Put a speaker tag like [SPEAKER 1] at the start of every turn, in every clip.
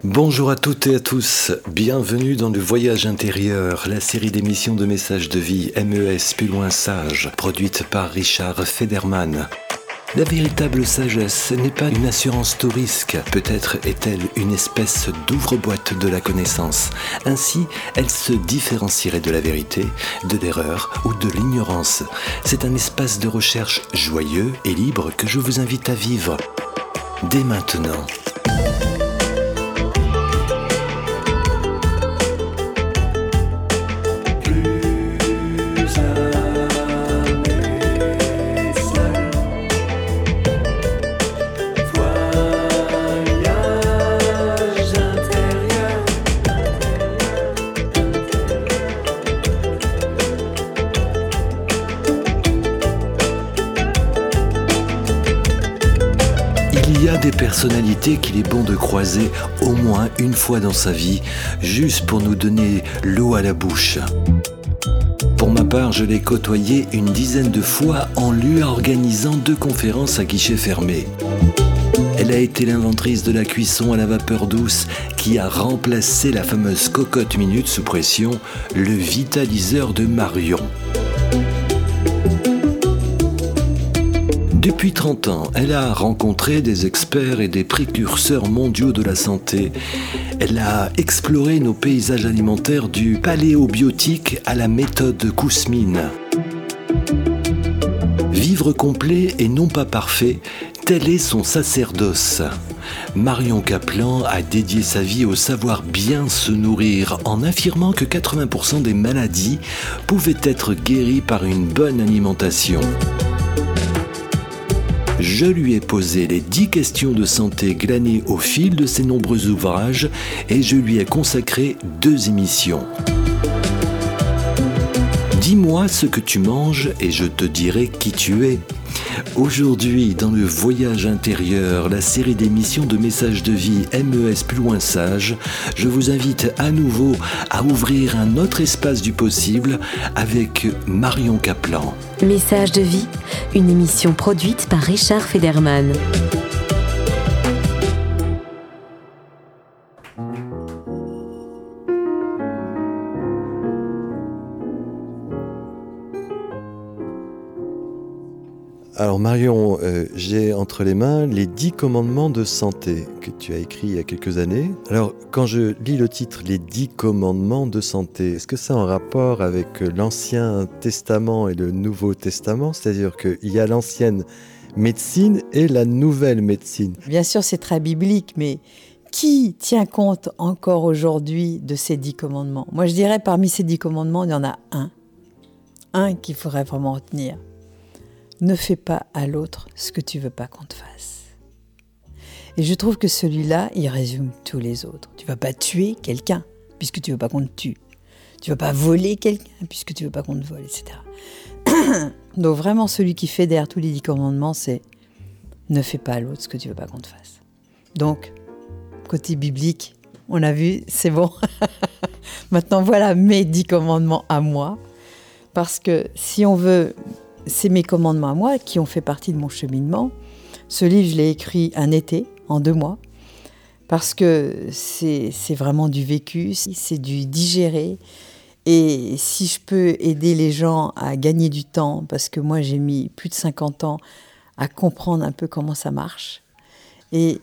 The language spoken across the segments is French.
[SPEAKER 1] Bonjour à toutes et à tous, bienvenue dans le Voyage intérieur, la série d'émissions de messages de vie MES plus loin sage, produite par Richard Federman. La véritable sagesse n'est pas une assurance tout risque, peut-être est-elle une espèce d'ouvre-boîte de la connaissance. Ainsi, elle se différencierait de la vérité, de l'erreur ou de l'ignorance. C'est un espace de recherche joyeux et libre que je vous invite à vivre. Dès maintenant. Il y a des personnalités qu'il est bon de croiser au moins une fois dans sa vie, juste pour nous donner l'eau à la bouche. Pour ma part, je l'ai côtoyé une dizaine de fois en lui organisant 2 conférences à guichet fermé. Elle a été l'inventrice de la cuisson à la vapeur douce qui a remplacé la fameuse cocotte minute sous pression, le vitaliseur de Marion. Depuis 30 ans, elle a rencontré des experts et des précurseurs mondiaux de la santé. Elle a exploré nos paysages alimentaires du paléobiotique à la méthode Kousmine. Vivre complet et non pas parfait, tel est son sacerdoce. Marion Kaplan a dédié sa vie au savoir bien se nourrir en affirmant que 80% des maladies pouvaient être guéries par une bonne alimentation. Je lui ai posé les 10 questions de santé glanées au fil de ses nombreux ouvrages et je lui ai consacré 2 émissions. Dis-moi ce que tu manges et je te dirai qui tu es. Aujourd'hui, dans le Voyage intérieur, la série d'émissions de messages de vie MES plus loin sage, je vous invite à nouveau à ouvrir un autre espace du possible avec Marion Kaplan.
[SPEAKER 2] Messages de vie, une émission produite par Richard Federman.
[SPEAKER 1] Alors Marion, j'ai entre les mains les 10 commandements de santé que tu as écrit il y a quelques années. Alors quand je lis le titre, les 10 commandements de santé, est-ce que c'est en rapport avec l'Ancien Testament et le Nouveau Testament? C'est-à-dire qu'il y a l'ancienne médecine et la nouvelle médecine.
[SPEAKER 3] Bien sûr, c'est très biblique, mais qui tient compte encore aujourd'hui de ces 10 commandements? Moi, je dirais parmi ces 10 commandements, il y en a un qu'il faudrait vraiment retenir. Ne fais pas à l'autre ce que tu veux pas qu'on te fasse. Et je trouve que celui-là, il résume tous les autres. Tu vas pas tuer quelqu'un puisque tu veux pas qu'on te tue. Tu vas pas voler quelqu'un puisque tu veux pas qu'on te vole, etc. Donc vraiment, celui qui fédère tous les 10 commandements, c'est ne fais pas à l'autre ce que tu veux pas qu'on te fasse. Donc, côté biblique, on a vu, c'est bon. Maintenant, voilà mes 10 commandements à moi. Parce que si on veut... C'est mes commandements à moi qui ont fait partie de mon cheminement. Ce livre, je l'ai écrit un été, en 2 mois, parce que c'est vraiment du vécu, c'est du digéré. Et si je peux aider les gens à gagner du temps, parce que moi, j'ai mis plus de 50 ans à comprendre un peu comment ça marche. Et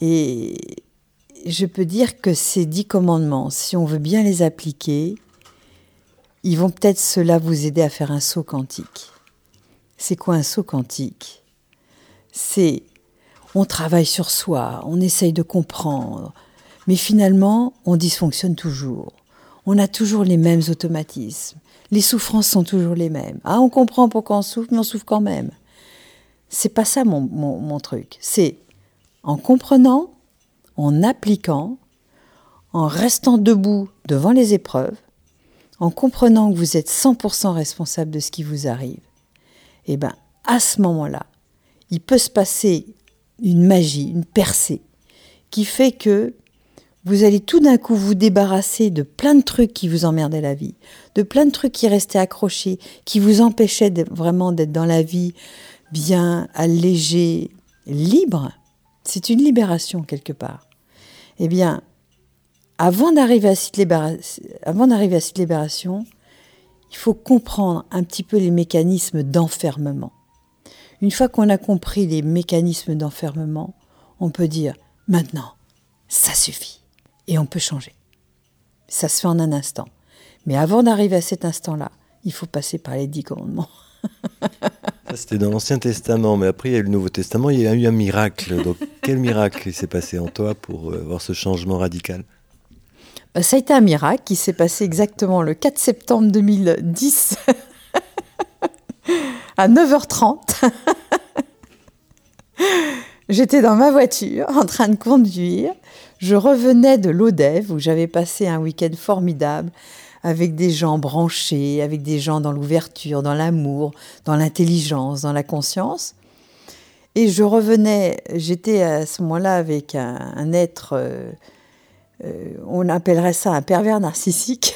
[SPEAKER 3] je peux dire que ces 10 commandements, si on veut bien les appliquer, ils vont peut-être cela vous aider à faire un saut quantique. C'est quoi un saut quantique? C'est, on travaille sur soi, on essaye de comprendre, mais finalement, on dysfonctionne toujours. On a toujours les mêmes automatismes. Les souffrances sont toujours les mêmes. Ah, on comprend pourquoi on souffre, mais on souffre quand même. C'est pas ça mon truc. C'est en comprenant, en appliquant, en restant debout devant les épreuves, en comprenant que vous êtes 100% responsable de ce qui vous arrive. Eh bien, à ce moment-là, il peut se passer une magie, une percée, qui fait que vous allez tout d'un coup vous débarrasser de plein de trucs qui vous emmerdaient la vie, de plein de trucs qui restaient accrochés, qui vous empêchaient vraiment d'être dans la vie bien, allégé, libre. C'est une libération quelque part. Eh bien, avant d'arriver à cette libération, il faut comprendre un petit peu les mécanismes d'enfermement. Une fois qu'on a compris les mécanismes d'enfermement, on peut dire « maintenant, ça suffit » et on peut changer. Ça se fait en un instant. Mais avant d'arriver à cet instant-là, il faut passer par les 10 commandements.
[SPEAKER 1] Ça, c'était dans l'Ancien Testament, mais après il y a eu le Nouveau Testament, il y a eu un miracle. Donc quel miracle s'est passé en toi pour avoir ce changement radical ?
[SPEAKER 3] Ça a été un miracle qui s'est passé exactement le 4 septembre 2010 à 9h30. J'étais dans ma voiture en train de conduire. Je revenais de l'Odève où j'avais passé un week-end formidable avec des gens branchés, avec des gens dans l'ouverture, dans l'amour, dans l'intelligence, dans la conscience. Et je revenais, j'étais à ce moment-là avec un être, on appellerait ça un pervers narcissique.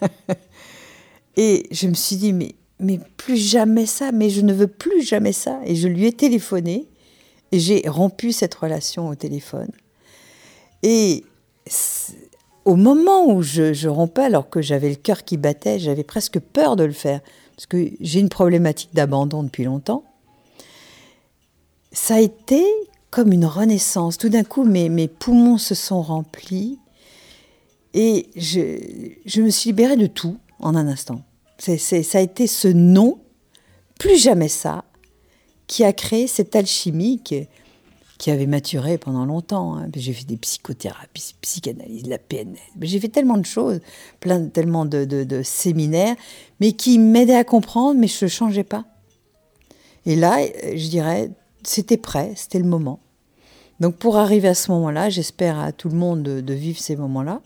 [SPEAKER 3] Et je me suis dit, mais plus jamais ça, mais je ne veux plus jamais ça. Et je lui ai téléphoné et j'ai rompu cette relation au téléphone. Et au moment où je rompais, alors que j'avais le cœur qui battait, j'avais presque peur de le faire, parce que j'ai une problématique d'abandon depuis longtemps. Ça a été comme une renaissance. Tout d'un coup, mes poumons se sont remplis et je me suis libérée de tout en un instant. Ça a été ce non, plus jamais ça, qui a créé cette alchimie qui avait maturé pendant longtemps. Hein. J'ai fait des psychothérapies, psychanalyse, la PNL. J'ai fait tellement de choses, tellement de séminaires, mais qui m'aidaient à comprendre, mais je ne changeais pas. Et là, je dirais, c'était prêt, c'était le moment. Donc pour arriver à ce moment-là, j'espère à tout le monde de vivre ces moments-là,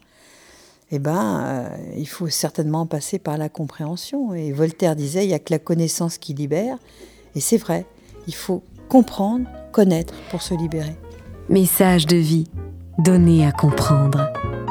[SPEAKER 3] il faut certainement passer par la compréhension. Et Voltaire disait, il n'y a que la connaissance qui libère. Et c'est vrai, il faut comprendre, connaître pour se libérer.
[SPEAKER 2] Message de vie, donné à comprendre.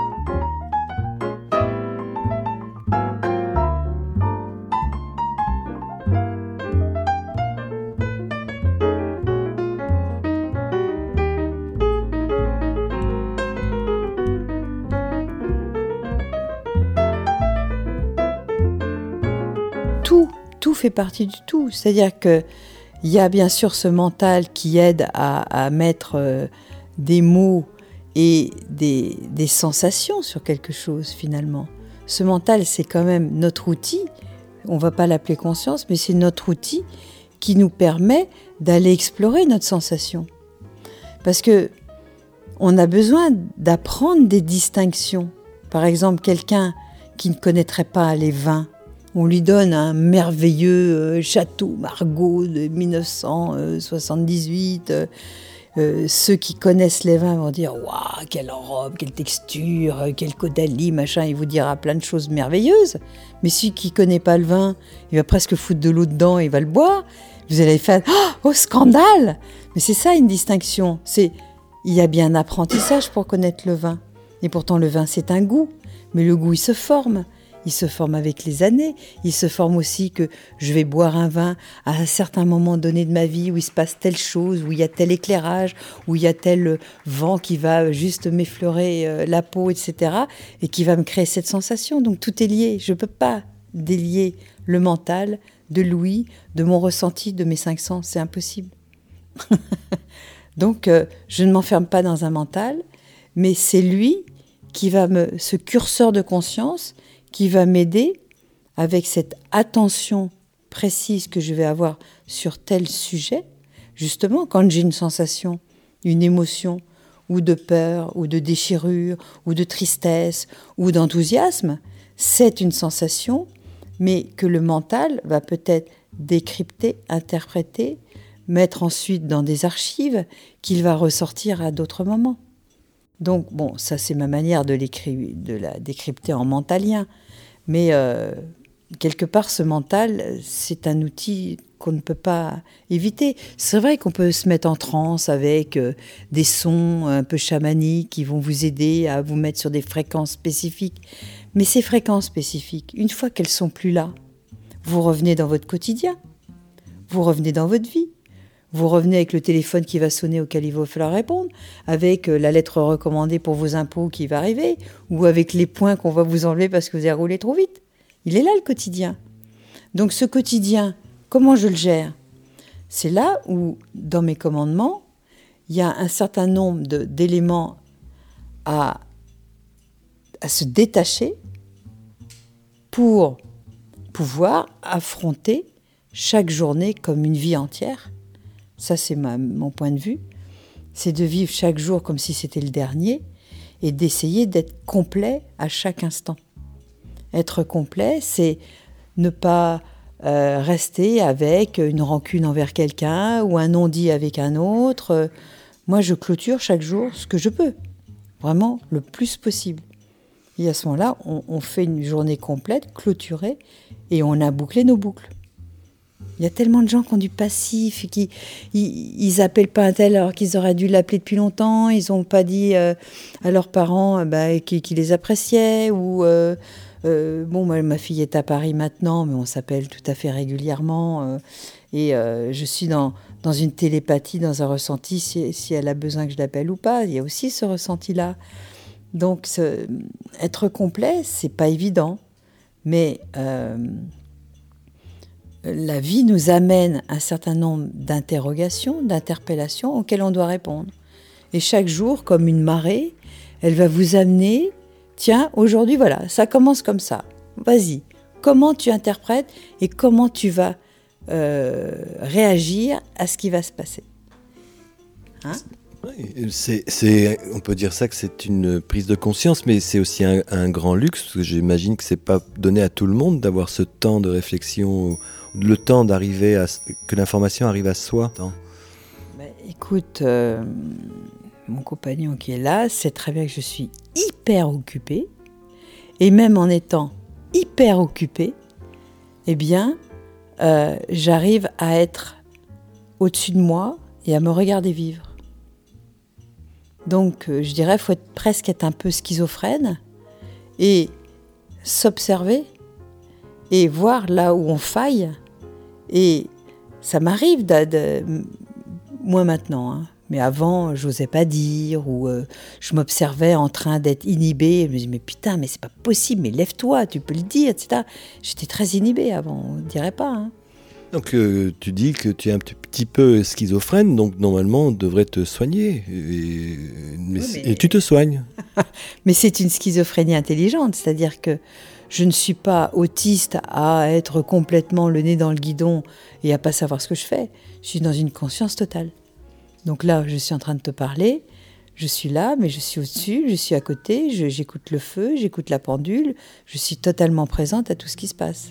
[SPEAKER 3] Tout fait partie du tout. C'est-à-dire qu'il y a bien sûr ce mental qui aide à mettre des mots et des sensations sur quelque chose finalement. Ce mental, c'est quand même notre outil. On ne va pas l'appeler conscience, mais c'est notre outil qui nous permet d'aller explorer notre sensation. Parce qu'on a besoin d'apprendre des distinctions. Par exemple, quelqu'un qui ne connaîtrait pas les vins, on lui donne un merveilleux château Margaux de 1978. Ceux qui connaissent les vins vont dire « Waouh, quelle enrobe, quelle texture, quel caudalie, machin », il vous dira plein de choses merveilleuses. Mais celui qui ne connaît pas le vin, il va presque foutre de l'eau dedans et il va le boire. Vous allez faire « Oh, scandale !» Mais c'est ça une distinction. Il y a bien un apprentissage pour connaître le vin. Et pourtant, le vin, c'est un goût. Mais le goût, il se forme. Il se forme avec les années. Il se forme aussi que je vais boire un vin à un certain moment donné de ma vie où il se passe telle chose, où il y a tel éclairage, où il y a tel vent qui va juste m'effleurer la peau, etc. et qui va me créer cette sensation. Donc tout est lié. Je ne peux pas délier le mental de l'ouïe, de mon ressenti, de mes 5 sens. C'est impossible. Donc je ne m'enferme pas dans un mental, mais c'est lui qui va ce curseur de conscience qui va m'aider avec cette attention précise que je vais avoir sur tel sujet. Justement, quand j'ai une sensation, une émotion, ou de peur, ou de déchirure, ou de tristesse, ou d'enthousiasme, c'est une sensation, mais que le mental va peut-être décrypter, interpréter, mettre ensuite dans des archives qu'il va ressortir à d'autres moments. Donc, bon, ça c'est ma manière de la décrypter en mentalien. Mais quelque part, ce mental, c'est un outil qu'on ne peut pas éviter. C'est vrai qu'on peut se mettre en transe avec des sons un peu chamaniques qui vont vous aider à vous mettre sur des fréquences spécifiques. Mais ces fréquences spécifiques, une fois qu'elles sont plus là, vous revenez dans votre quotidien, vous revenez dans votre vie. Vous revenez avec le téléphone qui va sonner auquel il va falloir répondre, avec la lettre recommandée pour vos impôts qui va arriver, ou avec les points qu'on va vous enlever parce que vous avez roulé trop vite. Il est là, le quotidien. Donc ce quotidien, comment je le gère ? C'est là où, dans mes commandements, il y a un certain nombre d'éléments à se détacher pour pouvoir affronter chaque journée comme une vie entière. Ça, c'est mon point de vue. C'est de vivre chaque jour comme si c'était le dernier et d'essayer d'être complet à chaque instant. Être complet, c'est ne pas rester avec une rancune envers quelqu'un ou un non-dit avec un autre. Moi, je clôture chaque jour ce que je peux, vraiment le plus possible. Et à ce moment-là, on fait une journée complète, clôturée, et on a bouclé nos boucles. Il y a tellement de gens qui ont du passif, qui ils appellent pas un tel alors qu'ils auraient dû l'appeler depuis longtemps, ils n'ont pas dit à leurs parents qu'ils les appréciaient, ou moi, ma fille est à Paris maintenant, mais on s'appelle tout à fait régulièrement, et je suis dans une télépathie, dans un ressenti, si elle a besoin que je l'appelle ou pas, il y a aussi ce ressenti-là. Donc, être complet, c'est pas évident, mais la vie nous amène un certain nombre d'interrogations, d'interpellations auxquelles on doit répondre. Et chaque jour, comme une marée, elle va vous amener, tiens, aujourd'hui, voilà, ça commence comme ça. Vas-y, comment tu interprètes et comment tu vas réagir à ce qui va se passer. Hein ?
[SPEAKER 1] Oui, on peut dire ça que c'est une prise de conscience, mais c'est aussi un grand luxe, parce que j'imagine que c'est pas donné à tout le monde d'avoir ce temps de réflexion, le temps d'arriver que l'information arrive à soi.
[SPEAKER 3] Écoute, mon compagnon qui est là sait très bien que je suis hyper occupée, et même en étant hyper occupée, eh bien, j'arrive à être au-dessus de moi et à me regarder vivre. Donc, je dirais, il faut presque être un peu schizophrène et s'observer et voir là où on faille. Et ça m'arrive, moi maintenant, hein. Mais avant, je n'osais pas dire, ou je m'observais en train d'être inhibée. Je me disais, mais putain, mais c'est pas possible, mais lève-toi, tu peux le dire, etc. J'étais très inhibée avant, on ne dirait pas, hein.
[SPEAKER 1] Donc tu dis que tu es un petit peu schizophrène, donc normalement on devrait te soigner, et tu te soignes.
[SPEAKER 3] Mais c'est une schizophrénie intelligente, c'est-à-dire que je ne suis pas autiste à être complètement le nez dans le guidon et à pas savoir ce que je fais. Je suis dans une conscience totale. Donc là, je suis en train de te parler, je suis là, mais je suis au-dessus, je suis à côté, j'écoute le feu, j'écoute la pendule, je suis totalement présente à tout ce qui se passe.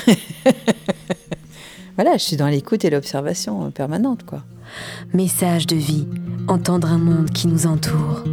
[SPEAKER 3] Voilà, je suis dans l'écoute et l'observation permanente, quoi.
[SPEAKER 2] Message de vie, entendre un monde qui nous entoure.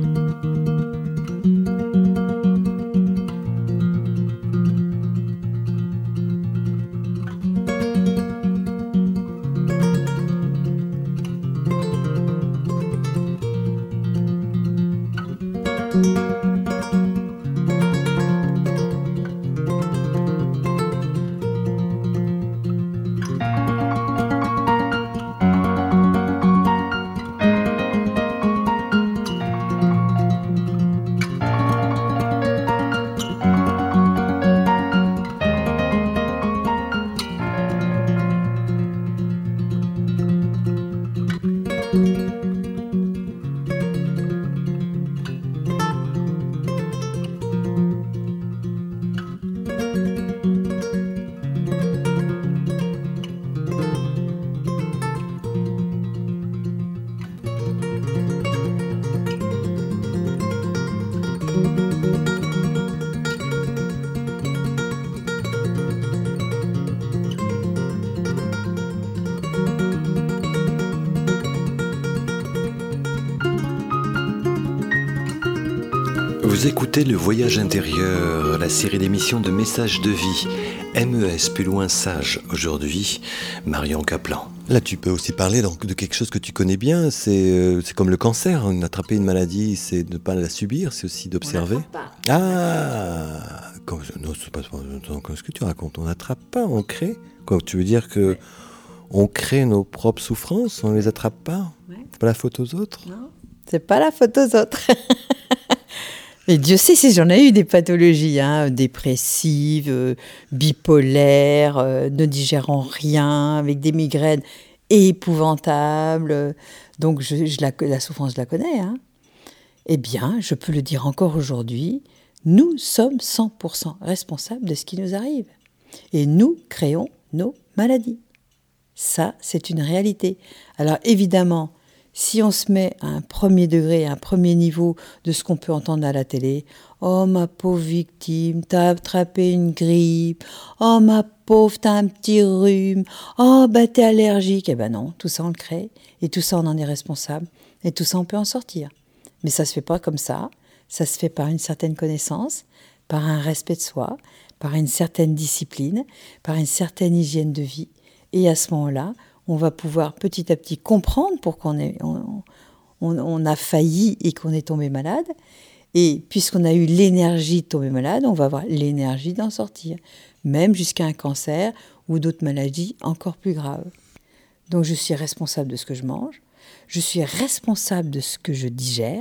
[SPEAKER 1] Vous écoutez Le Voyage intérieur, la série d'émissions de messages de vie, MES plus loin sage. Aujourd'hui, Marion Kaplan. Là, tu peux aussi parler donc de quelque chose que tu connais bien, c'est comme le cancer. Attraper une maladie, c'est de ne pas la subir, c'est aussi d'observer.
[SPEAKER 3] On n'attrape pas.
[SPEAKER 1] Non, c'est pas ce que tu racontes. On n'attrape pas, on crée. Quoi, tu veux dire que On crée nos propres souffrances, on ne les attrape pas.
[SPEAKER 3] Ouais.
[SPEAKER 1] C'est pas la faute aux autres.
[SPEAKER 3] Non, c'est pas la faute aux autres. Mais Dieu sait si j'en ai eu des pathologies, dépressives, bipolaires, ne digérant rien, avec des migraines épouvantables. Donc la souffrance, je la connais. Eh bien, je peux le dire encore aujourd'hui, nous sommes 100% responsables de ce qui nous arrive. Et nous créons nos maladies. Ça, c'est une réalité. Alors évidemment, si on se met à un premier degré, à un premier niveau de ce qu'on peut entendre à la télé, « Oh, ma pauvre victime, t'as attrapé une grippe. Oh, ma pauvre, t'as un petit rhume. Oh, t'es allergique. » Eh ben non, tout ça, on le crée. Et tout ça, on en est responsable. Et tout ça, on peut en sortir. Mais ça se fait pas comme ça. Ça se fait par une certaine connaissance, par un respect de soi, par une certaine discipline, par une certaine hygiène de vie. Et à ce moment-là, on va pouvoir petit à petit comprendre pourquoi on a failli et qu'on est tombé malade. Et puisqu'on a eu l'énergie de tomber malade, on va avoir l'énergie d'en sortir, même jusqu'à un cancer ou d'autres maladies encore plus graves. Donc je suis responsable de ce que je mange, je suis responsable de ce que je digère,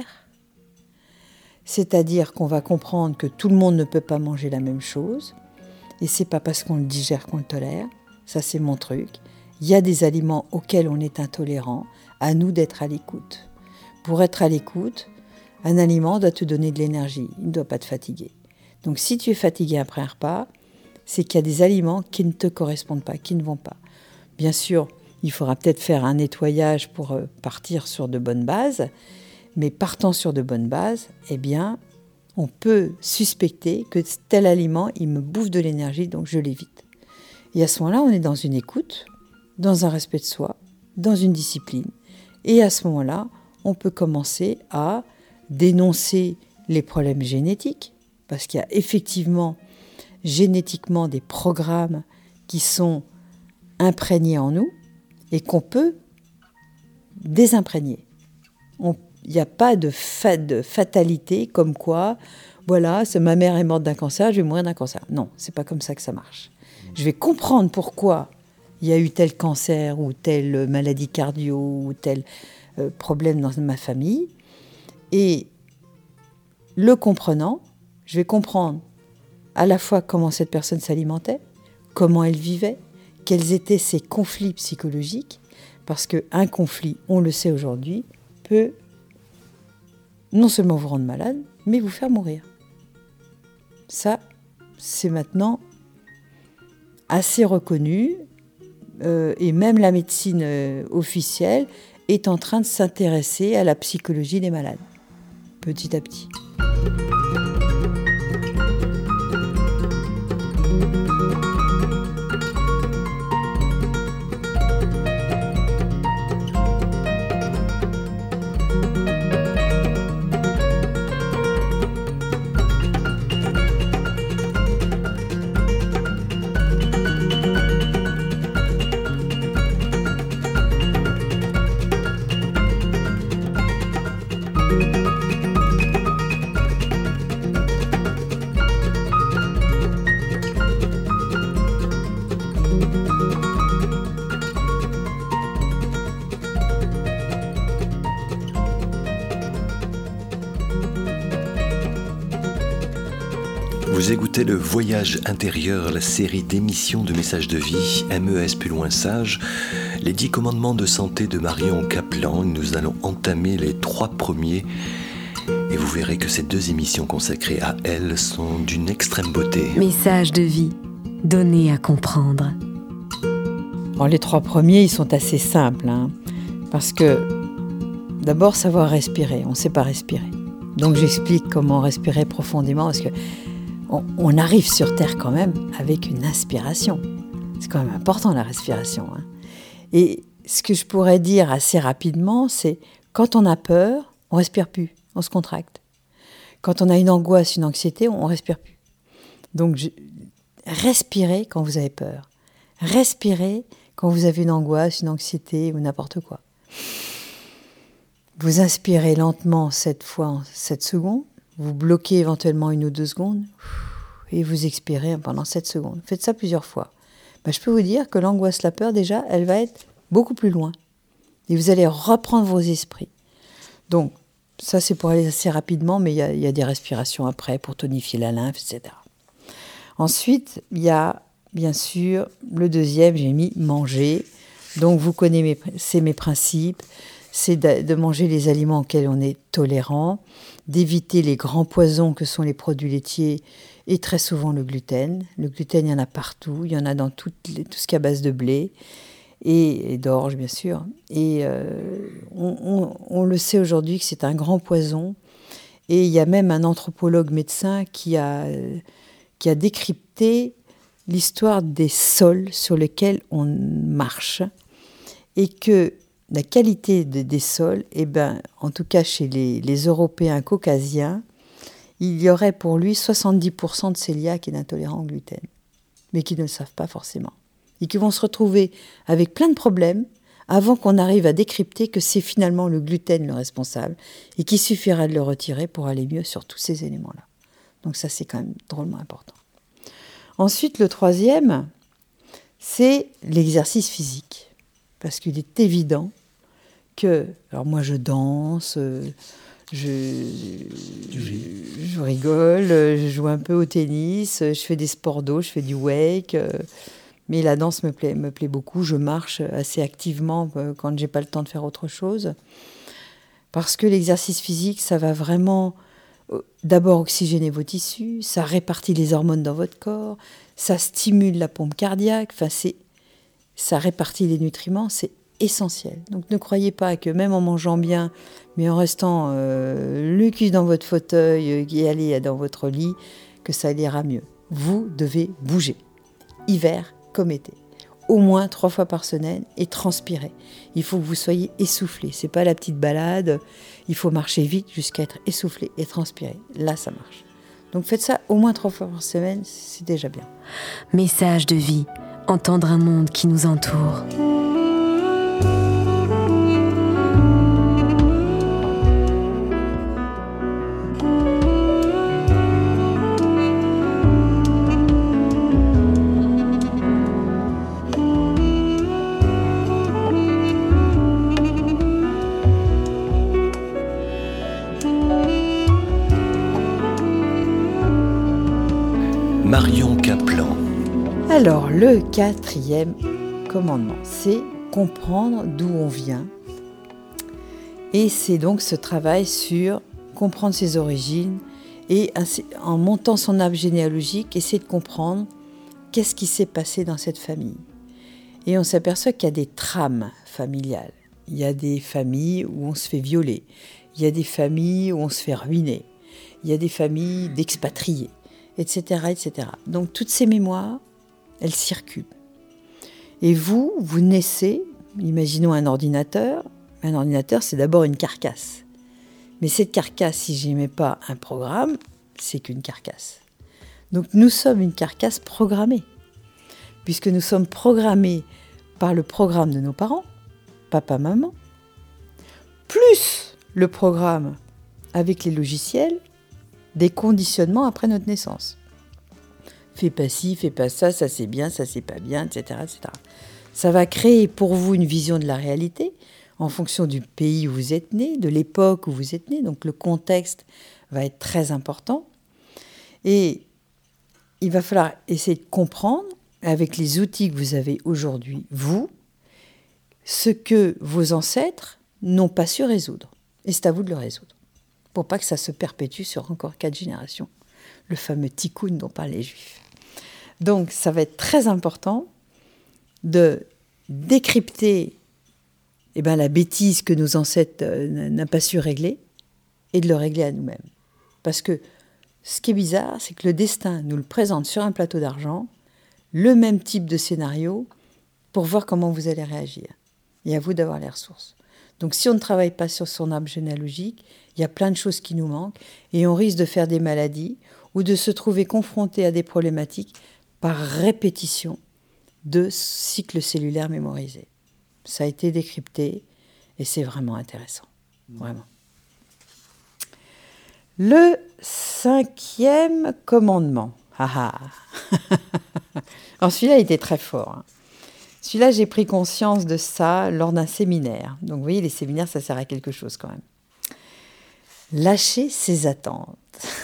[SPEAKER 3] c'est-à-dire qu'on va comprendre que tout le monde ne peut pas manger la même chose, et c'est pas parce qu'on le digère qu'on le tolère, ça c'est mon truc. Il y a des aliments auxquels on est intolérant, à nous d'être à l'écoute. Pour être à l'écoute, un aliment doit te donner de l'énergie, il ne doit pas te fatiguer. Donc si tu es fatigué après un repas, c'est qu'il y a des aliments qui ne te correspondent pas, qui ne vont pas. Bien sûr, il faudra peut-être faire un nettoyage pour partir sur de bonnes bases, mais partant sur de bonnes bases, eh bien, on peut suspecter que tel aliment, il me bouffe de l'énergie, donc je l'évite. Et à ce moment-là, on est dans une écoute, dans un respect de soi, dans une discipline. Et à ce moment-là, on peut commencer à dénoncer les problèmes génétiques, parce qu'il y a effectivement génétiquement des programmes qui sont imprégnés en nous et qu'on peut désimprégner. Il n'y a pas de fatalité comme quoi, voilà, ma mère est morte d'un cancer, je vais mourir d'un cancer. Non, c'est pas comme ça que ça marche. Je vais comprendre pourquoi il y a eu tel cancer ou telle maladie cardio ou tel problème dans ma famille. Et le comprenant, je vais comprendre à la fois comment cette personne s'alimentait, comment elle vivait, quels étaient ses conflits psychologiques, parce qu'un conflit, on le sait aujourd'hui, peut non seulement vous rendre malade, mais vous faire mourir. Ça, c'est maintenant assez reconnu, et même la médecine officielle est en train de s'intéresser à la psychologie des malades, petit à petit.
[SPEAKER 1] Vous écoutez le Voyage intérieur, la série d'émissions de messages de vie, MES plus loin sage, les 10 commandements de santé de Marion Kaplan. Nous allons entamer les 3 premiers et vous verrez que ces 2 émissions consacrées à elle sont d'une extrême beauté.
[SPEAKER 2] Messages de vie, donnés à comprendre.
[SPEAKER 3] Alors, les 3 premiers, ils sont assez simples, parce que d'abord, savoir respirer. On ne sait pas respirer. Donc j'explique comment respirer profondément, parce que on arrive sur Terre quand même avec une inspiration. C'est quand même important la respiration. Et ce que je pourrais dire assez rapidement, c'est quand on a peur, on ne respire plus, on se contracte. Quand on a une angoisse, une anxiété, on ne respire plus. Donc respirez quand vous avez peur. Respirez quand vous avez une angoisse, une anxiété ou n'importe quoi. Vous inspirez lentement 7 fois en 7 secondes. Vous bloquez éventuellement 1 ou 2 secondes et vous expirez pendant 7 secondes. Faites ça plusieurs fois. Ben, je peux vous dire que l'angoisse, la peur, déjà, elle va être beaucoup plus loin. Et vous allez reprendre vos esprits. Donc, ça, c'est pour aller assez rapidement, mais il y a des respirations après pour tonifier la lymphe, etc. Ensuite, il y a, bien sûr, le deuxième, j'ai mis manger. Donc, vous connaissez mes principes. C'est de manger les aliments auxquels on est tolérant, d'éviter les grands poisons que sont les produits laitiers et très souvent le gluten. Le gluten, il y en a partout. Il y en a dans tout ce qui est à base de blé et d'orge, bien sûr. Et on le sait aujourd'hui que c'est un grand poison. Et il y a même un anthropologue médecin qui a décrypté l'histoire des sols sur lesquels on marche et que la qualité des sols, en tout cas chez les Européens caucasiens, il y aurait pour lui 70% de cœliaques et d'intolérants au gluten, mais qui ne le savent pas forcément. Et qui vont se retrouver avec plein de problèmes avant qu'on arrive à décrypter que c'est finalement le gluten le responsable et qu'il suffira de le retirer pour aller mieux sur tous ces éléments-là. Donc ça, c'est quand même drôlement important. Ensuite, le troisième, c'est l'exercice physique. Parce qu'il est évident que... Alors moi, je danse, je rigole, je joue un peu au tennis, je fais des sports d'eau, je fais du wake, mais la danse me plaît beaucoup. Je marche assez activement quand j'ai pas le temps de faire autre chose. Parce que l'exercice physique, ça va vraiment d'abord oxygéner vos tissus, ça répartit les hormones dans votre corps, ça stimule la pompe cardiaque, ça répartit les nutriments, c'est essentiel. Donc ne croyez pas que même en mangeant bien, mais en restant le cul dans votre fauteuil et aller dans votre lit, que ça ira mieux. Vous devez bouger, hiver comme été, au moins 3 fois par semaine et transpirer. Il faut que vous soyez essoufflé. C'est pas la petite balade, il faut marcher vite jusqu'à être essoufflé et transpirer. Là, ça marche. Donc faites ça au moins 3 fois par semaine, c'est déjà bien.
[SPEAKER 2] Message de vie, entendre un monde qui nous entoure.
[SPEAKER 1] Marion Kaplan.
[SPEAKER 3] Alors, le 4e commandement, c'est comprendre d'où on vient. Et c'est donc ce travail sur comprendre ses origines et en montant son arbre généalogique, essayer de comprendre qu'est-ce qui s'est passé dans cette famille. Et on s'aperçoit qu'il y a des trames familiales. Il y a des familles où on se fait violer. Il y a des familles où on se fait ruiner. Il y a des familles d'expatriés, etc., etc. Donc toutes ces mémoires, elles circulent. Et vous naissez, imaginons un ordinateur. Un ordinateur, c'est d'abord une carcasse. Mais cette carcasse, si je n'y mets pas un programme, c'est qu'une carcasse. Donc nous sommes une carcasse programmée, puisque nous sommes programmés par le programme de nos parents, papa, maman, plus le programme avec les logiciels des conditionnements après notre naissance. Fais pas ci, fais pas ça c'est bien, ça c'est pas bien, etc., etc. Ça va créer pour vous une vision de la réalité en fonction du pays où vous êtes né, de l'époque où vous êtes né. Donc le contexte va être très important. Et il va falloir essayer de comprendre, avec les outils que vous avez aujourd'hui, vous, ce que vos ancêtres n'ont pas su résoudre. Et c'est à vous de le résoudre, pour pas que ça se perpétue sur encore 4 générations. Le fameux tikkun dont parlent les Juifs. Donc ça va être très important de décrypter la bêtise que nos ancêtres n'ont pas su régler et de le régler à nous-mêmes. Parce que ce qui est bizarre, c'est que le destin nous le présente sur un plateau d'argent, le même type de scénario, pour voir comment vous allez réagir. Et à vous d'avoir les ressources. Donc si on ne travaille pas sur son arbre généalogique, il y a plein de choses qui nous manquent et on risque de faire des maladies ou de se trouver confronté à des problématiques par répétition de cycles cellulaires mémorisés. Ça a été décrypté et c'est vraiment intéressant. Vraiment. Le 5e commandement. Alors celui-là, il était très fort. Hein. Celui-là, j'ai pris conscience de ça lors d'un séminaire. Donc vous voyez, les séminaires, ça sert à quelque chose quand même. Lâcher ses attentes.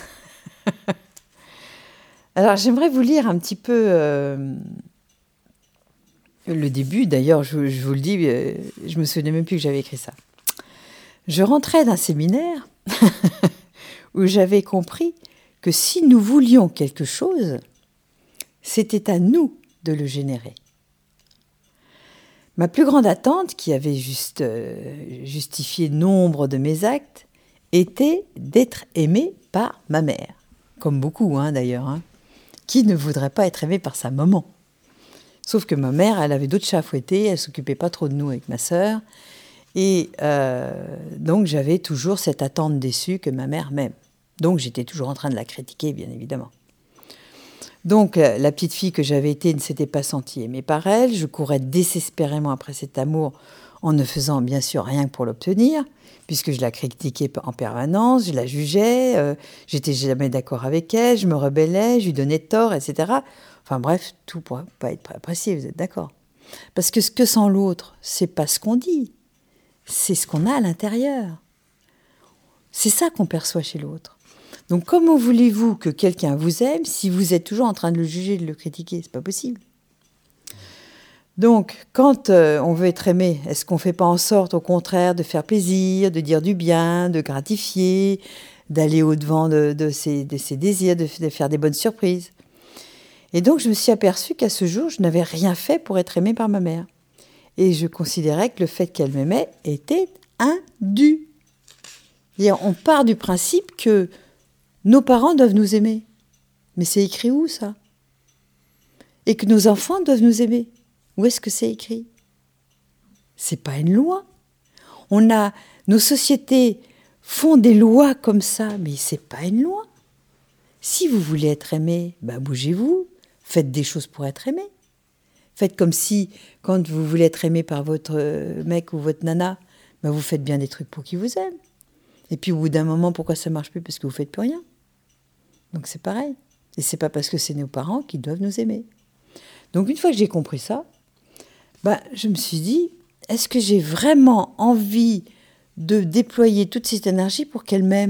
[SPEAKER 3] Alors j'aimerais vous lire un petit peu le début. D'ailleurs, je vous le dis, je me souvenais même plus que j'avais écrit ça. Je rentrais d'un séminaire où j'avais compris que si nous voulions quelque chose, c'était à nous de le générer. Ma plus grande attente, qui avait justifié nombre de mes actes, était d'être aimée par ma mère. Comme beaucoup, d'ailleurs. Hein. Qui ne voudrait pas être aimé par sa maman ? Sauf que ma mère, elle avait d'autres chats à fouetter, elle ne s'occupait pas trop de nous avec ma sœur. Et donc, j'avais toujours cette attente déçue que ma mère m'aime. Donc, j'étais toujours en train de la critiquer, bien évidemment. Donc, la petite fille que j'avais été ne s'était pas sentie aimée par elle. Je courais désespérément après cet amour en ne faisant bien sûr rien que pour l'obtenir, puisque je la critiquais en permanence, je la jugeais, j'étais jamais d'accord avec elle, je me rebellais, je lui donnais tort, etc. Enfin bref, tout pour pas être apprécié, vous êtes d'accord ? Parce que ce que sent l'autre, c'est pas ce qu'on dit, c'est ce qu'on a à l'intérieur. C'est ça qu'on perçoit chez l'autre. Donc comment voulez-vous que quelqu'un vous aime si vous êtes toujours en train de le juger, de le critiquer ? C'est pas possible. Donc, quand on veut être aimé, est-ce qu'on ne fait pas en sorte, au contraire, de faire plaisir, de dire du bien, de gratifier, d'aller au-devant de ses désirs, de faire des bonnes surprises ? Et donc, je me suis aperçue qu'à ce jour, je n'avais rien fait pour être aimée par ma mère. Et je considérais que le fait qu'elle m'aimait était indu. C'est-à-dire, on part du principe que nos parents doivent nous aimer. Mais c'est écrit où, ça ? Et que nos enfants doivent nous aimer. Où est-ce que c'est écrit ? C'est pas une loi. Nos sociétés font des lois comme ça, mais c'est pas une loi. Si vous voulez être aimé, bougez-vous, faites des choses pour être aimé. Faites comme si, quand vous voulez être aimé par votre mec ou votre nana, vous faites bien des trucs pour qu'ils vous aiment. Et puis au bout d'un moment, pourquoi ça marche plus ? Parce que vous faites plus rien. Donc c'est pareil. Et c'est pas parce que c'est nos parents qui doivent nous aimer. Donc une fois que j'ai compris ça, je me suis dit, est-ce que j'ai vraiment envie de déployer toute cette énergie pour qu'elle m'aime ?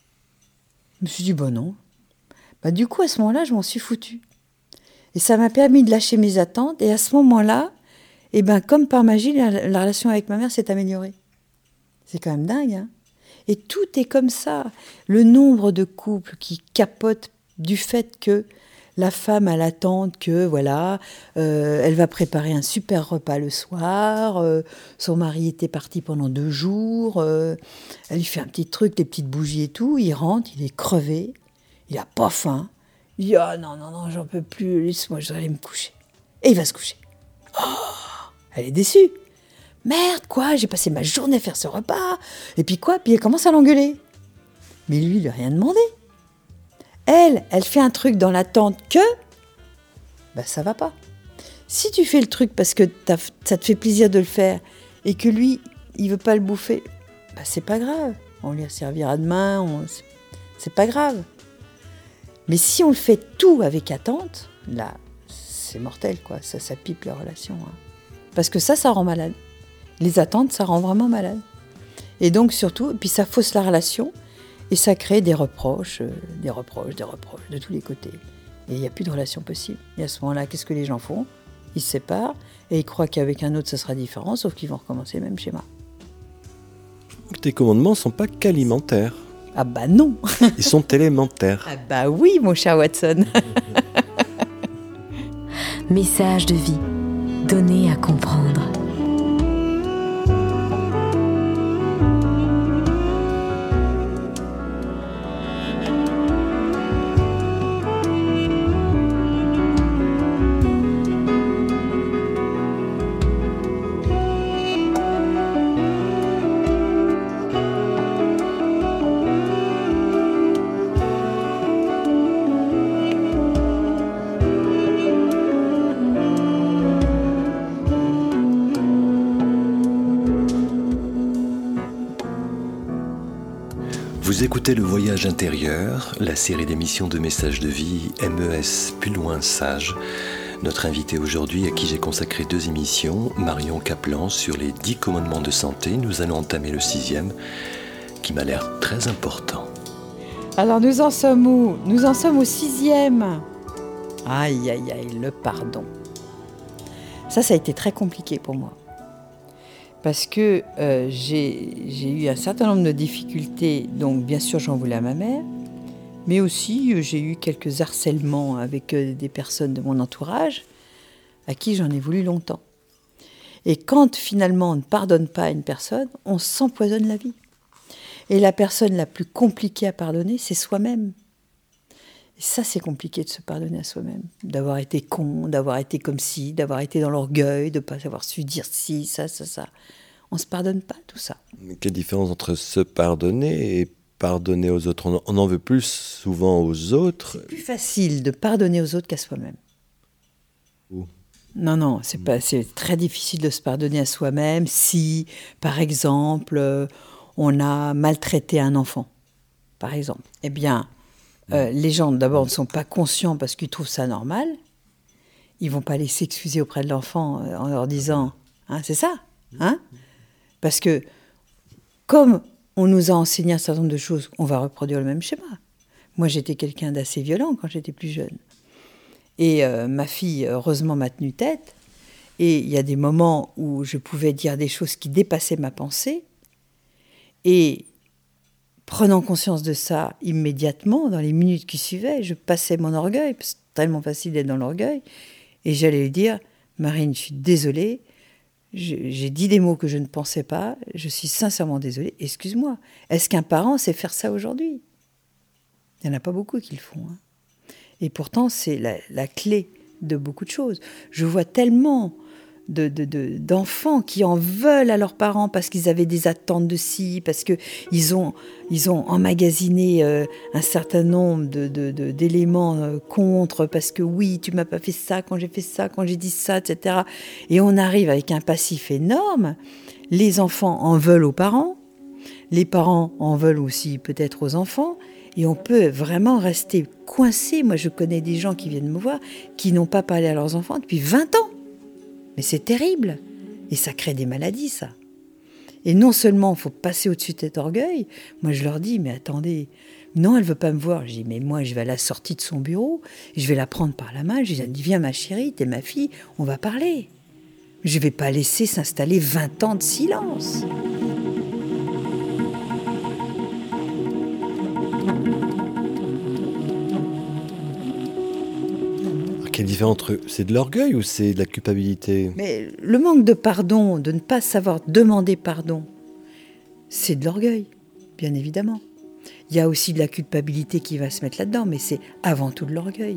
[SPEAKER 3] Je me suis dit, non. Du coup, à ce moment-là, je m'en suis foutue. Et ça m'a permis de lâcher mes attentes. Et à ce moment-là, comme par magie, la relation avec ma mère s'est améliorée. C'est quand même dingue, hein ? Et tout est comme ça. Le nombre de couples qui capotent du fait que la femme a l'attente que, elle va préparer un super repas le soir, son mari était parti pendant 2 jours, elle lui fait un petit truc, des petites bougies et tout, il rentre, il est crevé, il n'a pas faim, il dit « Ah non, j'en peux plus, laisse-moi, je dois aller me coucher. » Et il va se coucher. Oh, elle est déçue. Merde, quoi, j'ai passé ma journée à faire ce repas. Et puis quoi ? Puis elle commence à l'engueuler. Mais lui, il lui a rien demandé. Elle fait un truc dans l'attente que, ça va pas. Si tu fais le truc parce que ça te fait plaisir de le faire et que lui, il veut pas le bouffer, c'est pas grave. On lui servira demain, c'est pas grave. Mais si on le fait tout avec attente, là, c'est mortel, quoi. Ça pipe la relation. Hein. Parce que ça rend malade. Les attentes, ça rend vraiment malade. Et donc, surtout, puis ça fausse la relation. Et ça crée des reproches, de tous les côtés. Et il n'y a plus de relation possible. Et à ce moment-là, qu'est-ce que les gens font ? Ils se séparent et ils croient qu'avec un autre, ça sera différent, sauf qu'ils vont recommencer le même schéma.
[SPEAKER 1] Tes commandements ne sont pas qu'alimentaires.
[SPEAKER 3] Ah non.
[SPEAKER 1] Ils sont élémentaires.
[SPEAKER 3] Ah oui, mon cher Watson.
[SPEAKER 2] Message de vie, donné à comprendre.
[SPEAKER 1] Vous écoutez Le Voyage intérieur, la série d'émissions de messages de vie MES plus loin sage. Notre invité aujourd'hui, à qui j'ai consacré 2 émissions, Marion Kaplan, sur les 10 commandements de santé. Nous allons entamer le 6e, qui m'a l'air très important.
[SPEAKER 3] Alors nous en sommes où ? Nous en sommes au 6e. Aïe, aïe, aïe, le pardon. Ça a été très compliqué pour moi. Parce que j'ai eu un certain nombre de difficultés. Donc bien sûr, j'en voulais à ma mère. Mais aussi, j'ai eu quelques harcèlements avec des personnes de mon entourage à qui j'en ai voulu longtemps. Et quand finalement on ne pardonne pas à une personne, on s'empoisonne la vie. Et la personne la plus compliquée à pardonner, c'est soi-même. Et ça, c'est compliqué de se pardonner à soi-même. D'avoir été con, d'avoir été comme ci, d'avoir été dans l'orgueil, de ne pas avoir su dire ci, ça. On ne se pardonne pas tout ça.
[SPEAKER 1] Mais quelle différence entre se pardonner et pardonner aux autres ? On en veut plus souvent aux autres.
[SPEAKER 3] C'est plus facile de pardonner aux autres qu'à soi-même. Non, c'est très difficile de se pardonner à soi-même si, par exemple, on a maltraité un enfant, par exemple. Eh bien, les gens, d'abord, ne sont pas conscients parce qu'ils trouvent ça normal. Ils ne vont pas aller s'excuser auprès de l'enfant en leur disant « c'est ça ?» Parce que, comme on nous a enseigné un certain nombre de choses, on va reproduire le même schéma. Moi, j'étais quelqu'un d'assez violent quand j'étais plus jeune. Et ma fille, heureusement, m'a tenu tête. Et il y a des moments où je pouvais dire des choses qui dépassaient ma pensée. Et prenant conscience de ça immédiatement, dans les minutes qui suivaient, je passais mon orgueil, parce que c'est tellement facile d'être dans l'orgueil, et j'allais lui dire « Marine, je suis désolée, j'ai dit des mots que je ne pensais pas, je suis sincèrement désolée, excuse-moi. Est-ce qu'un parent sait faire ça aujourd'hui ? Il n'y en a pas beaucoup qui le font. Et pourtant, c'est la clé de beaucoup de choses. Je vois tellement d'enfants qui en veulent à leurs parents parce qu'ils avaient des attentes de ci, parce qu'ils ont emmagasiné un certain nombre d'éléments contre, parce que oui, tu m'as pas fait ça, quand j'ai fait ça, quand j'ai dit ça, etc. Et on arrive avec un passif énorme. Les enfants en veulent aux parents, les parents en veulent aussi peut-être aux enfants, et on peut vraiment rester coincé. Moi, je connais des gens qui viennent me voir, qui n'ont pas parlé à leurs enfants depuis 20 ans. Mais c'est terrible. Et ça crée des maladies, ça. Et non seulement il faut passer au-dessus de cet orgueil, moi je leur dis, mais attendez, non, elle ne veut pas me voir. Je dis, mais moi je vais à la sortie de son bureau, je vais la prendre par la main, je lui dis, viens ma chérie, t'es ma fille, on va parler. Je ne vais pas laisser s'installer 20 ans de silence.
[SPEAKER 1] Quelle différence entre c'est de l'orgueil ou c'est de la culpabilité ?
[SPEAKER 3] Mais le manque de pardon, de ne pas savoir demander pardon, c'est de l'orgueil, bien évidemment. Il y a aussi de la culpabilité qui va se mettre là-dedans, mais c'est avant tout de l'orgueil.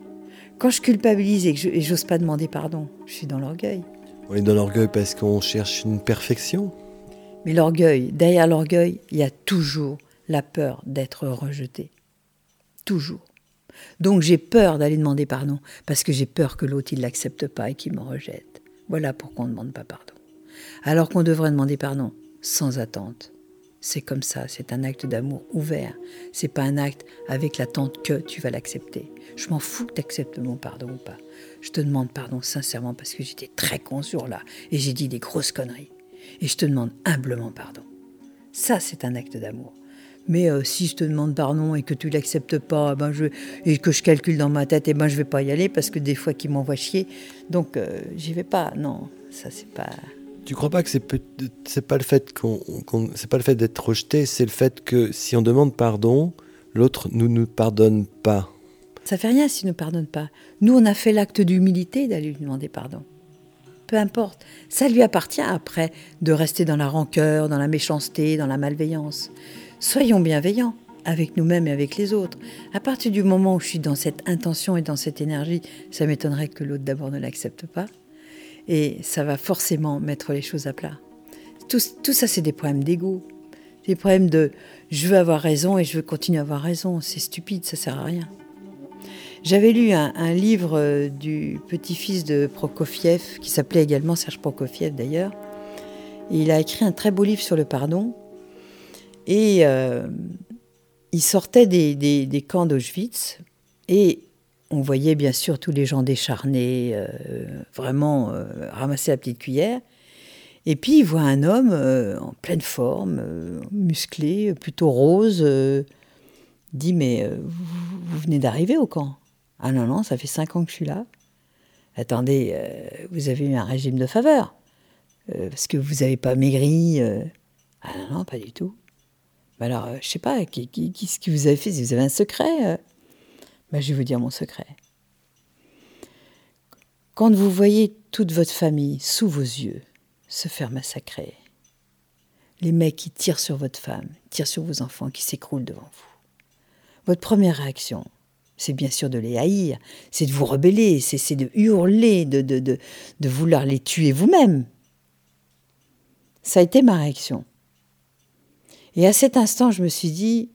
[SPEAKER 3] Quand je culpabilise et que j'ose pas demander pardon, je suis dans l'orgueil.
[SPEAKER 1] On est dans l'orgueil parce qu'on cherche une perfection ?
[SPEAKER 3] Mais l'orgueil, derrière l'orgueil, il y a toujours la peur d'être rejeté. Toujours. Donc j'ai peur d'aller demander pardon, parce que j'ai peur que l'autre il l'accepte pas et qu'il me rejette. Voilà pourquoi on ne demande pas pardon. Alors qu'on devrait demander pardon sans attente. C'est comme ça, c'est un acte d'amour ouvert. C'est pas un acte avec l'attente que tu vas l'accepter. Je m'en fous que tu acceptes mon pardon ou pas. Je te demande pardon sincèrement parce que j'étais très con ce jour-là et j'ai dit des grosses conneries. Et je te demande humblement pardon. Ça, c'est un acte d'amour. Mais si je te demande pardon et que tu ne l'acceptes pas, et que je calcule dans ma tête, je ne vais pas y aller parce que des fois qu'ils m'envoient chier. Donc, j'y vais pas. Non, ça, c'est pas...
[SPEAKER 1] Tu crois pas que c'est pas le fait c'est pas le fait d'être rejeté, c'est le fait que si on demande pardon, l'autre ne nous pardonne pas.
[SPEAKER 3] Ça fait rien s'il ne nous pardonne pas. Nous, on a fait l'acte d'humilité d'aller lui demander pardon. Peu importe. Ça lui appartient après de rester dans la rancœur, dans la méchanceté, dans la malveillance. Soyons bienveillants avec nous-mêmes et avec les autres. À partir du moment où je suis dans cette intention et dans cette énergie, ça m'étonnerait que l'autre d'abord ne l'accepte pas. Et ça va forcément mettre les choses à plat. Tout ça, c'est des problèmes d'ego. Des problèmes de « je veux avoir raison et je veux continuer à avoir raison ». C'est stupide, ça sert à rien. J'avais lu un livre du petit-fils de Prokofiev, qui s'appelait également Serge Prokofiev d'ailleurs. Et il a écrit un très beau livre sur le pardon. Et il sortait des camps d'Auschwitz. Et on voyait bien sûr tous les gens décharnés, vraiment ramasser la petite cuillère. Et puis il voit un homme en pleine forme, musclé, plutôt rose, dit « Mais vous venez d'arriver au camp ?»« Ah non, ça fait 5 ans que je suis là. »« Attendez, vous avez eu un régime de faveur parce que vous n'avez pas maigri. » Ah non, pas du tout. « Alors, je sais pas, qu'est-ce que vous avez fait? Si vous avez un secret je vais vous dire mon secret. Quand vous voyez toute votre famille sous vos yeux se faire massacrer, les mecs qui tirent sur votre femme, tirent sur vos enfants, qui s'écroulent devant vous, votre première réaction, c'est bien sûr de les haïr, c'est de vous rebeller, c'est de hurler, de vouloir les tuer vous-même. Ça a été ma réaction. Et à cet instant, je me suis dit,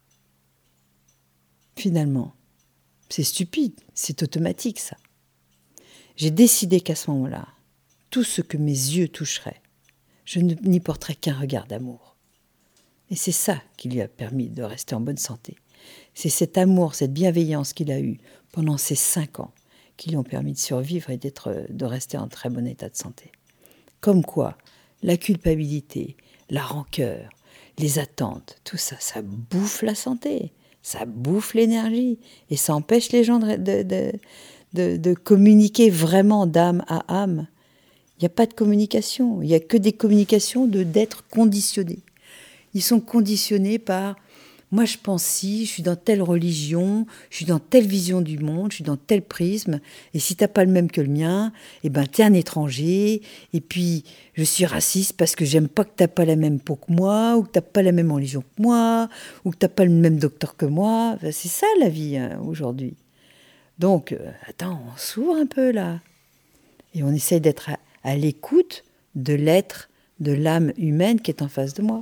[SPEAKER 3] finalement, c'est stupide, c'est automatique ça. J'ai décidé qu'à ce moment-là, tout ce que mes yeux toucheraient, je n'y porterais qu'un regard d'amour. Et c'est ça qui lui a permis de rester en bonne santé. C'est cet amour, cette bienveillance qu'il a eue pendant ces 5 ans qui lui ont permis de survivre et de rester en très bon état de santé. Comme quoi, la culpabilité, la rancœur, les attentes, tout ça, ça bouffe la santé. Ça bouffe l'énergie et ça empêche les gens de communiquer vraiment d'âme à âme. Il n'y a pas de communication, il n'y a que des communications d'être conditionnés. Ils sont conditionnés par « moi je pense si, je suis dans telle religion, je suis dans telle vision du monde, je suis dans tel prisme, et si tu n'as pas le même que le mien, tu es un étranger, et puis je suis raciste parce que j'aime pas que tu n'as pas la même peau que moi, ou que tu n'as pas la même religion que moi, ou que tu n'as pas le même docteur que moi. » C'est ça la vie aujourd'hui. Donc, attends, on s'ouvre un peu là. Et on essaye d'être à l'écoute de l'être, de l'âme humaine qui est en face de moi.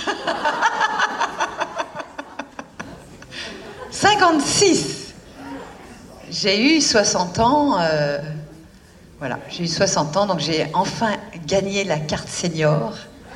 [SPEAKER 4] 56. J'ai eu 60 ans. Voilà, j'ai eu 60 ans, donc j'ai enfin gagné la carte senior.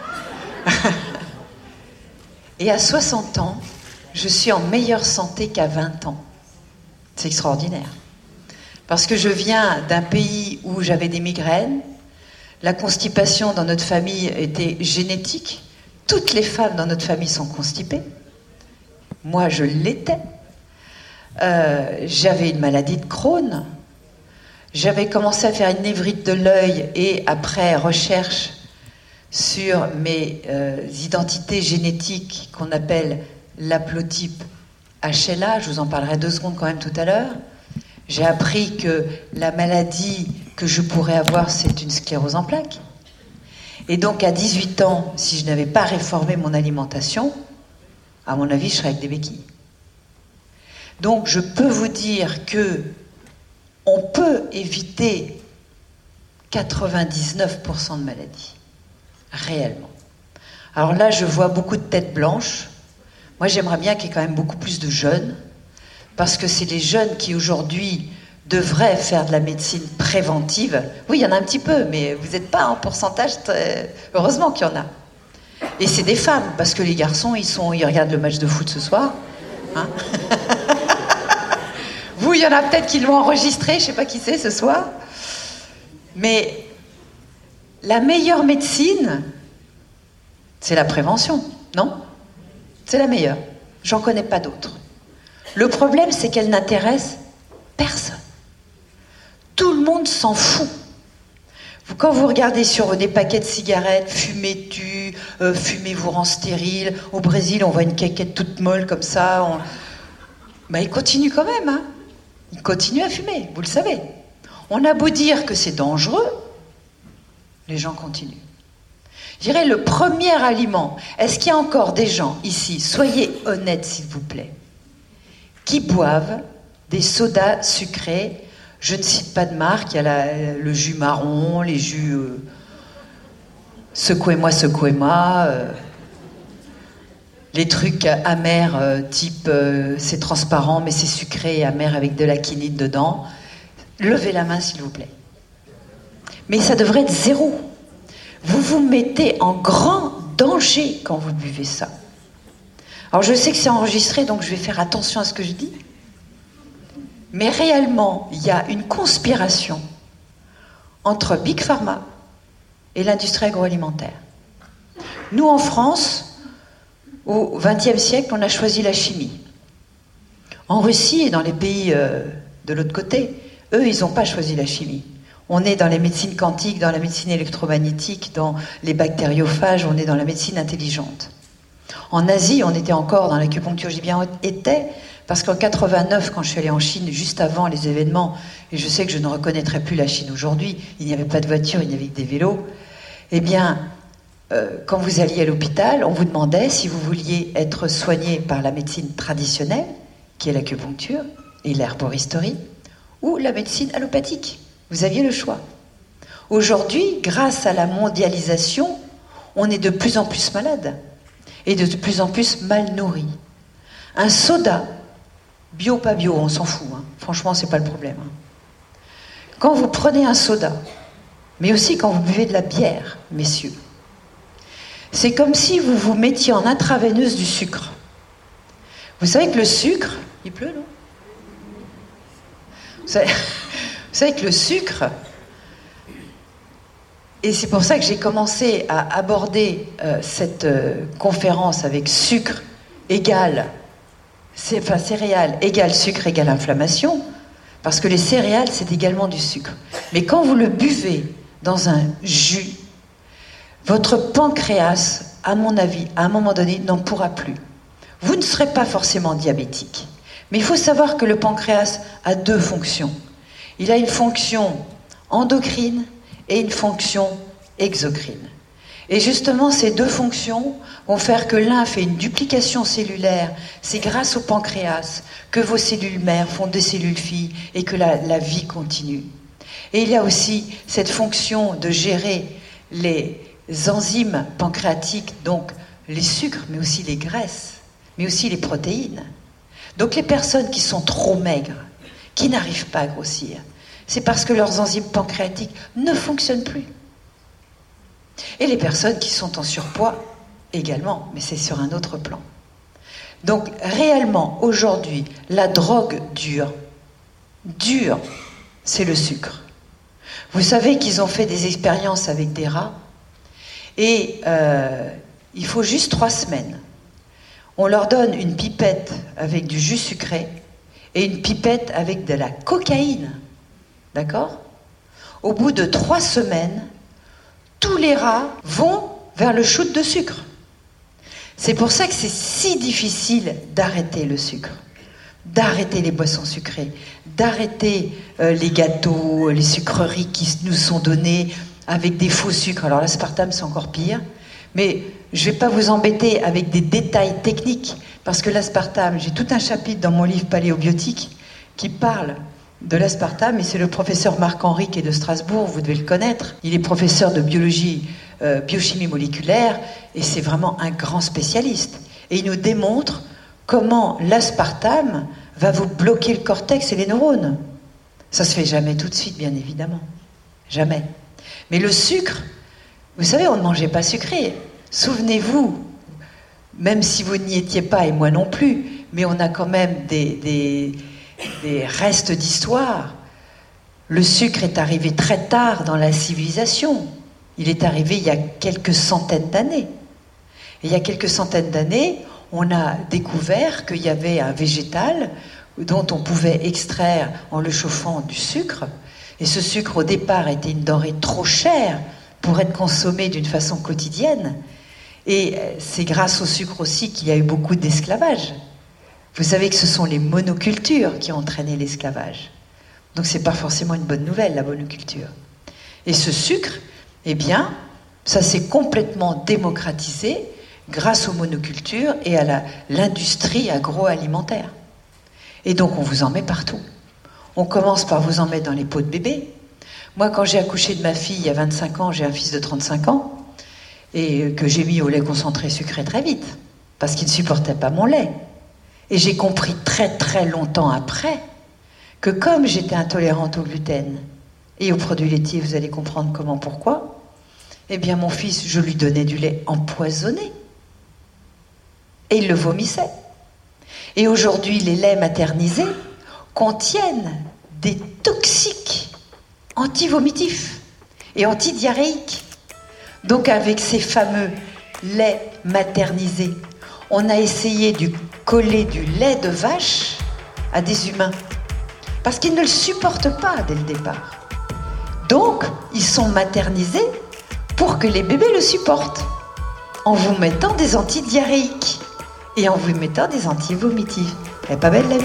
[SPEAKER 4] Et à 60 ans, je suis en meilleure santé qu'à 20 ans. C'est extraordinaire. Parce que je viens d'un pays où j'avais des migraines. La constipation dans notre famille était génétique. Toutes les femmes dans notre famille sont constipées. Moi, je l'étais. J'avais une maladie de Crohn. J'avais commencé à faire une névrite de l'œil et après recherche sur mes identités génétiques qu'on appelle l'haplotype HLA, je vous en parlerai 2 secondes quand même tout à l'heure. J'ai appris que la maladie que je pourrais avoir, c'est une sclérose en plaques. Et donc à 18 ans, si je n'avais pas réformé mon alimentation, à mon avis, je serais avec des béquilles. Donc je peux vous dire que on peut éviter 99% de maladies, réellement. Alors là, je vois beaucoup de têtes blanches. Moi, j'aimerais bien qu'il y ait quand même beaucoup plus de jeunes, parce que c'est les jeunes qui, aujourd'hui, devraient faire de la médecine préventive. Oui, il y en a un petit peu, mais vous n'êtes pas en pourcentage, heureusement qu'il y en a. Et c'est des femmes, parce que les garçons, ils regardent le match de foot ce soir. Hein. Vous, il y en a peut-être qui l'ont enregistré, je ne sais pas qui c'est ce soir. Mais la meilleure médecine, c'est la prévention, non ? C'est la meilleure. J'en connais pas d'autre. Le problème, c'est qu'elle n'intéresse personne. Tout le monde s'en fout. Quand vous regardez sur des paquets de cigarettes, fumez tue, fumez vous rend stérile. Au Brésil, on voit une caquette toute molle comme ça. Ils continuent quand même, hein. Ils continuent à fumer, vous le savez. On a beau dire que c'est dangereux, les gens continuent. Je dirais le premier aliment. Est-ce qu'il y a encore des gens ici, soyez honnêtes s'il vous plaît, qui boivent des sodas sucrés? Je ne cite pas de marque, il y a le jus marron, les jus secouez-moi, les trucs amers type c'est transparent mais c'est sucré et amer avec de la quinine dedans. Levez la main s'il vous plaît. Mais ça devrait être 0. Vous vous mettez en grand danger quand vous buvez ça. Alors je sais que c'est enregistré, donc je vais faire attention à ce que je dis. Mais réellement, il y a une conspiration entre Big Pharma et l'industrie agroalimentaire. Nous, en France, au XXe siècle, on a choisi la chimie. En Russie et dans les pays de l'autre côté, eux, ils n'ont pas choisi la chimie. On est dans les médecines quantiques, dans la médecine électromagnétique, dans les bactériophages, on est dans la médecine intelligente. En Asie, on était encore dans l'acupuncture. J'ai bien été, parce qu'en 89, quand je suis allée en Chine, juste avant les événements, et je sais que je ne reconnaîtrais plus la Chine aujourd'hui, il n'y avait pas de voiture, il n'y avait que des vélos, eh bien, quand vous alliez à l'hôpital, on vous demandait si vous vouliez être soigné par la médecine traditionnelle, qui est l'acupuncture et l'herboristerie, ou la médecine allopathique. Vous aviez le choix. Aujourd'hui, grâce à la mondialisation, on est de plus en plus malade et de plus en plus mal nourri. Un soda, bio, pas bio, on s'en fout. Hein. Franchement, c'est pas le problème. Hein. Quand vous prenez un soda, mais aussi quand vous buvez de la bière, messieurs, c'est comme si vous vous mettiez en intraveineuse du sucre. Vous savez que le sucre... Il pleut, non ? Vous savez que le sucre... Et c'est pour ça que j'ai commencé à aborder cette conférence avec sucre égale... céréales égale sucre égale inflammation, parce que les céréales, c'est également du sucre. Mais quand vous le buvez dans un jus, votre pancréas, à mon avis, à un moment donné, n'en pourra plus. Vous ne serez pas forcément diabétique. Mais il faut savoir que le pancréas a deux fonctions. Il a une fonction endocrine et une fonction exocrine. Et justement, ces deux fonctions vont faire que l'un fait une duplication cellulaire. C'est grâce au pancréas que vos cellules mères font des cellules filles et que la vie continue. Et il y a aussi cette fonction de gérer les enzymes pancréatiques, donc les sucres, mais aussi les graisses, mais aussi les protéines. Donc les personnes qui sont trop maigres, qui n'arrivent pas à grossir, c'est parce que leurs enzymes pancréatiques ne fonctionnent plus. Et les personnes qui sont en surpoids également, mais c'est sur un autre plan. Donc réellement, aujourd'hui, la drogue dure, c'est le sucre. Vous savez qu'ils ont fait des expériences avec des rats, et il faut juste 3 semaines. On leur donne une pipette avec du jus sucré et une pipette avec de la cocaïne. D'accord ? Au bout de 3 semaines, tous les rats vont vers le shoot de sucre. C'est pour ça que c'est si difficile d'arrêter le sucre, d'arrêter les boissons sucrées, d'arrêter les gâteaux, les sucreries qui nous sont donnés avec des faux sucres. Alors l'aspartame, c'est encore pire. Mais je ne vais pas vous embêter avec des détails techniques, parce que l'aspartame, j'ai tout un chapitre dans mon livre Paléobiotique qui parle de l'aspartame, et c'est le professeur Marc-Henri qui est de Strasbourg, vous devez le connaître. Il est professeur de biologie, biochimie moléculaire, et c'est vraiment un grand spécialiste. Et il nous démontre comment l'aspartame va vous bloquer le cortex et les neurones. Ça se fait jamais tout de suite, bien évidemment. Jamais. Mais le sucre, vous savez, on ne mangeait pas sucré. Souvenez-vous, même si vous n'y étiez pas, et moi non plus, mais on a quand même des restes d'histoire. Le sucre est arrivé très tard dans la civilisation. Il est arrivé il y a quelques centaines d'années. Et il y a quelques centaines d'années, on a découvert qu'il y avait un végétal dont on pouvait extraire, en le chauffant, du sucre. Et ce sucre, au départ, était une denrée trop chère pour être consommée d'une façon quotidienne. Et c'est grâce au sucre aussi qu'il y a eu beaucoup d'esclavage. Vous savez que ce sont les monocultures qui ont entraîné l'esclavage. Donc c'est pas forcément une bonne nouvelle, la monoculture. Et ce sucre, eh bien, ça s'est complètement démocratisé grâce aux monocultures et à l'industrie agroalimentaire. Et donc on vous en met partout. On commence par vous en mettre dans les pots de bébé. Moi, quand j'ai accouché de ma fille il y a 25 ans, j'ai un fils de 35 ans, et que j'ai mis au lait concentré sucré très vite, parce qu'il ne supportait pas mon lait. Et j'ai compris très très longtemps après que comme j'étais intolérante au gluten et aux produits laitiers, vous allez comprendre comment, pourquoi, eh bien mon fils, je lui donnais du lait empoisonné. Et il le vomissait. Et aujourd'hui, les laits maternisés contiennent des toxiques anti-vomitifs et anti-diarrhéiques. Donc avec ces fameux laits maternisés, on a essayé de coller du lait de vache à des humains parce qu'ils ne le supportent pas dès le départ. Donc, ils sont maternisés pour que les bébés le supportent en vous mettant des antidiarrhéiques et en vous mettant des anti-vomitifs. Elle est pas belle la vie ?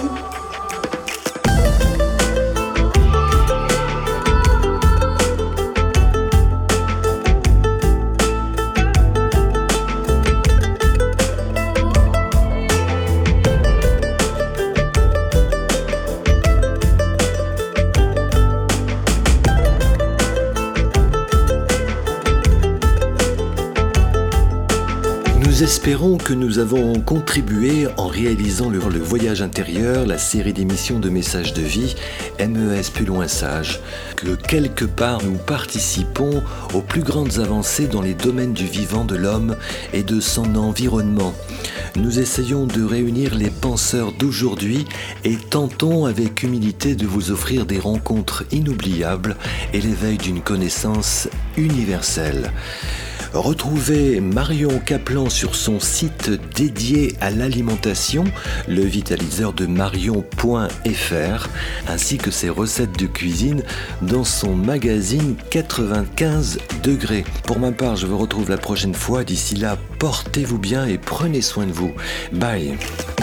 [SPEAKER 1] Nous espérons que nous avons contribué en réalisant le voyage intérieur, la série d'émissions de messages de vie, MES plus loin sage, que quelque part nous participons aux plus grandes avancées dans les domaines du vivant de l'homme et de son environnement. Nous essayons de réunir les penseurs d'aujourd'hui et tentons avec humilité de vous offrir des rencontres inoubliables et l'éveil d'une connaissance universelle. Retrouvez Marion Kaplan sur son site dédié à l'alimentation, le vitaliseur de marion.fr, ainsi que ses recettes de cuisine dans son magazine 95 degrés. Pour ma part, je vous retrouve la prochaine fois. D'ici là, portez-vous bien et prenez soin de vous. Bye.